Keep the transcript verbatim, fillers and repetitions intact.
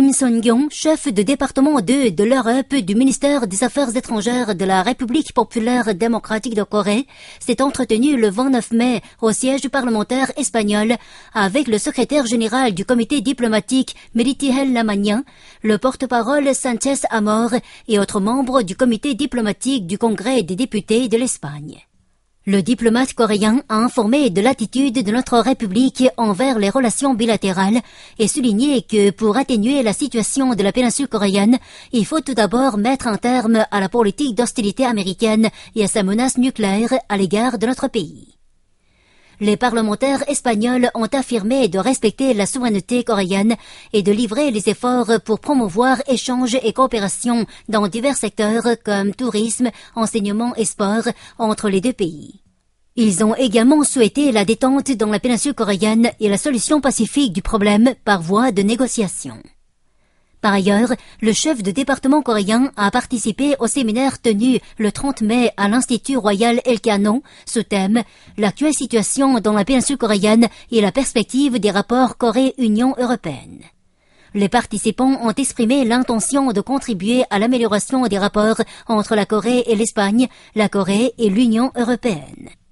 Kim Song-yong, chef de département deux de l'Europe du ministère des Affaires étrangères de la République populaire démocratique de Corée, s'est entretenu le vingt-neuf mai au siège parlementaire espagnol avec le secrétaire général du comité diplomatique Meritxell Lamagna, le porte-parole Sánchez Amor et autres membres du comité diplomatique du Congrès des députés de l'Espagne. Le diplomate coréen a informé de l'attitude de notre République envers les relations bilatérales et souligné que pour atténuer la situation de la péninsule coréenne, il faut tout d'abord mettre un terme à la politique d'hostilité américaine et à sa menace nucléaire à l'égard de notre pays. Les parlementaires espagnols ont affirmé de respecter la souveraineté coréenne et de livrer les efforts pour promouvoir échanges et coopération dans divers secteurs comme tourisme, enseignement et sport entre les deux pays. Ils ont également souhaité la détente dans la péninsule coréenne et la solution pacifique du problème par voie de négociation. Par ailleurs, le chef de département coréen a participé au séminaire tenu le trente mai à l'Institut Royal Elcano sous thème « L'actuelle situation dans la péninsule coréenne et la perspective des rapports Corée-Union européenne ». Les participants ont exprimé l'intention de contribuer à l'amélioration des rapports entre la Corée et l'Espagne, la Corée et l'Union européenne.